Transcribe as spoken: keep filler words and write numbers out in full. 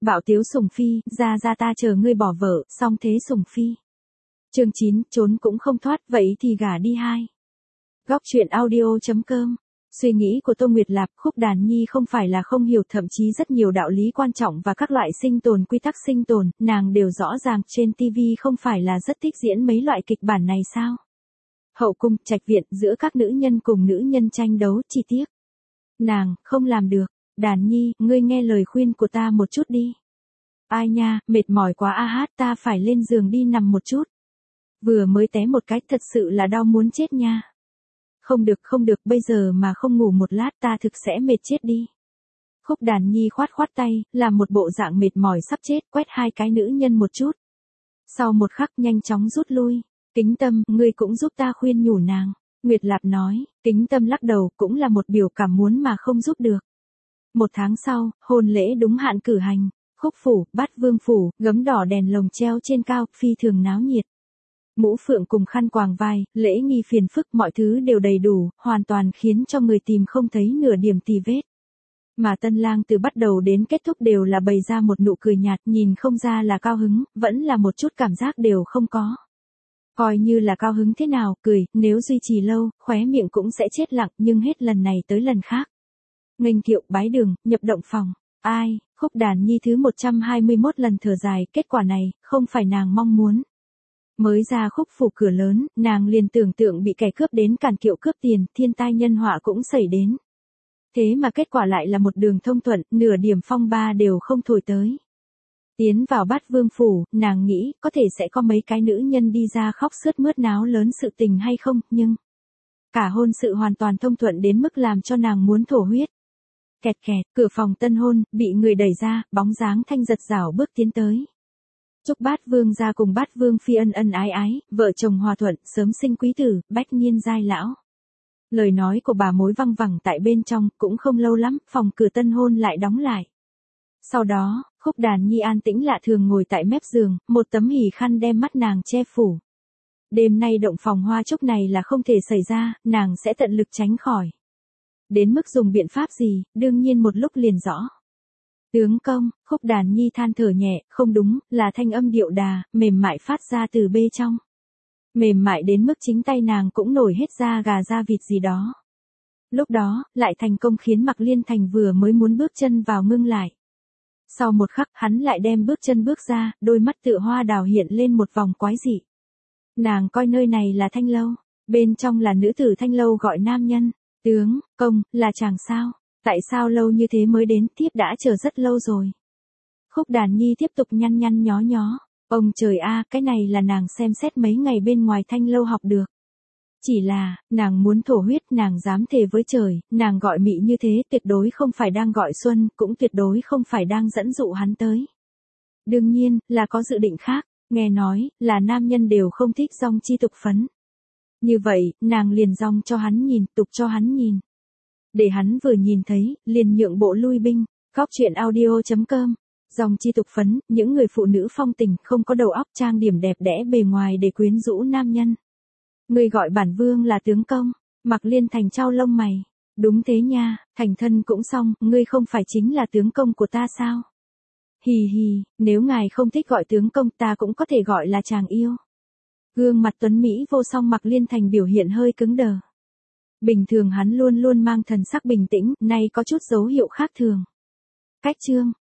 Bạo tiếu sủng phi, ra ra ta chờ ngươi bỏ vợ, xong thế sủng phi. Chương chín, trốn cũng không thoát, vậy thì gả đi hai. Góc truyện audio chấm com. Suy nghĩ của Tô Nguyệt Lạp, Khúc Đàn Nhi không phải là không hiểu, thậm chí rất nhiều đạo lý quan trọng và các loại sinh tồn, quy tắc sinh tồn, nàng đều rõ ràng. Trên ti vi không phải là rất thích diễn mấy loại kịch bản này sao? Hậu cung, trạch viện, giữa các nữ nhân cùng nữ nhân tranh đấu, chi tiết. Nàng, không làm được. Đàn Nhi, ngươi nghe lời khuyên của ta một chút đi. Ai nha, mệt mỏi quá a hát, ta phải lên giường đi nằm một chút. Vừa mới té một cái, thật sự là đau muốn chết nha. Không được không được, bây giờ mà không ngủ một lát ta thực sẽ mệt chết đi. Khúc Đàn Nhi khoát khoát tay, làm một bộ dạng mệt mỏi sắp chết, quét hai cái nữ nhân một chút. Sau một khắc nhanh chóng rút lui. Kính Tâm, ngươi cũng giúp ta khuyên nhủ nàng. Nguyệt Lạp nói. Kính Tâm lắc đầu, cũng là một biểu cảm muốn mà không giúp được. Một tháng sau, hôn lễ đúng hạn cử hành. Khúc phủ, Bát Vương phủ, gấm đỏ đèn lồng treo trên cao, phi thường náo nhiệt. Mũ phượng cùng khăn quàng vai, lễ nghi phiền phức, mọi thứ đều đầy đủ, hoàn toàn khiến cho người tìm không thấy nửa điểm tì vết. Mà tân lang từ bắt đầu đến kết thúc đều là bày ra một nụ cười nhạt, nhìn không ra là cao hứng, vẫn là một chút cảm giác đều không có. Coi như là cao hứng thế nào, cười, nếu duy trì lâu, khóe miệng cũng sẽ chết lặng, nhưng hết lần này tới lần khác. Nghênh kiệu, bái đường, nhập động phòng. Ai, Khúc Đàn Nhi thứ một trăm hai mươi mốt lần thở dài, kết quả này, không phải nàng mong muốn. Mới ra khúc phủ cửa lớn, nàng liền tưởng tượng bị kẻ cướp đến cản kiệu cướp tiền, thiên tai nhân họa cũng xảy đến. Thế mà kết quả lại là một đường thông thuận, nửa điểm phong ba đều không thổi tới. Tiến vào Bát Vương phủ, nàng nghĩ, có thể sẽ có mấy cái nữ nhân đi ra khóc sướt mướt náo lớn sự tình hay không, nhưng... Cả hôn sự hoàn toàn thông thuận đến mức làm cho nàng muốn thổ huyết. Kẹt kẹt, cửa phòng tân hôn, bị người đẩy ra, bóng dáng thanh giật rảo bước tiến tới. Chúc Bát Vương gia cùng Bát Vương phi ân ân ái ái, vợ chồng hòa thuận, sớm sinh quý tử, bách niên giai lão. Lời nói của bà mối văng vẳng tại bên trong, cũng không lâu lắm, phòng cửa tân hôn lại đóng lại. Sau đó, Khúc Đàn Nhi an tĩnh lạ thường ngồi tại mép giường, một tấm hỉ khăn đem mắt nàng che phủ. Đêm nay động phòng hoa chúc này là không thể xảy ra, nàng sẽ tận lực tránh khỏi. Đến mức dùng biện pháp gì, đương nhiên một lúc liền rõ. Tướng công, Khúc Đàn Nhi than thở nhẹ, không đúng, là thanh âm điệu đà, mềm mại phát ra từ bê trong. Mềm mại đến mức chính tay nàng cũng nổi hết da gà da vịt gì đó. Lúc đó, lại thành công khiến Mạc Liên Thành vừa mới muốn bước chân vào ngưng lại. Sau một khắc, hắn lại đem bước chân bước ra, đôi mắt tựa hoa đào hiện lên một vòng quái dị. Nàng coi nơi này là thanh lâu, bên trong là nữ tử thanh lâu gọi nam nhân. Tướng, công, là chàng sao? Tại sao lâu như thế mới đến, thiếp đã chờ rất lâu rồi. Khúc Đàn Nhi tiếp tục nhăn nhăn nhó nhó. Ông trời a, cái này là nàng xem xét mấy ngày bên ngoài thanh lâu học được. Chỉ là, nàng muốn thổ huyết, nàng dám thề với trời, nàng gọi mị như thế tuyệt đối không phải đang gọi xuân, cũng tuyệt đối không phải đang dẫn dụ hắn tới. Đương nhiên, là có dự định khác, nghe nói, là nam nhân đều không thích dong chi tục phấn. Như vậy, nàng liền dong cho hắn nhìn, tục cho hắn nhìn. Để hắn vừa nhìn thấy, liền nhượng bộ lui binh. Góc truyện audio chấm com. Dòng chi tục phấn, những người phụ nữ phong tình, không có đầu óc, trang điểm đẹp đẽ bề ngoài để quyến rũ nam nhân. Người gọi bản vương là tướng công. Mạc Liên Thành trao lông mày. Đúng thế nha, thành thân cũng xong, ngươi không phải chính là tướng công của ta sao? Hì hì, nếu ngài không thích gọi tướng công ta cũng có thể gọi là chàng yêu. Gương mặt tuấn Mỹ vô song Mạc Liên Thành biểu hiện hơi cứng đờ. Bình thường hắn luôn luôn mang thần sắc bình tĩnh, nay có chút dấu hiệu khác thường. Cách chương,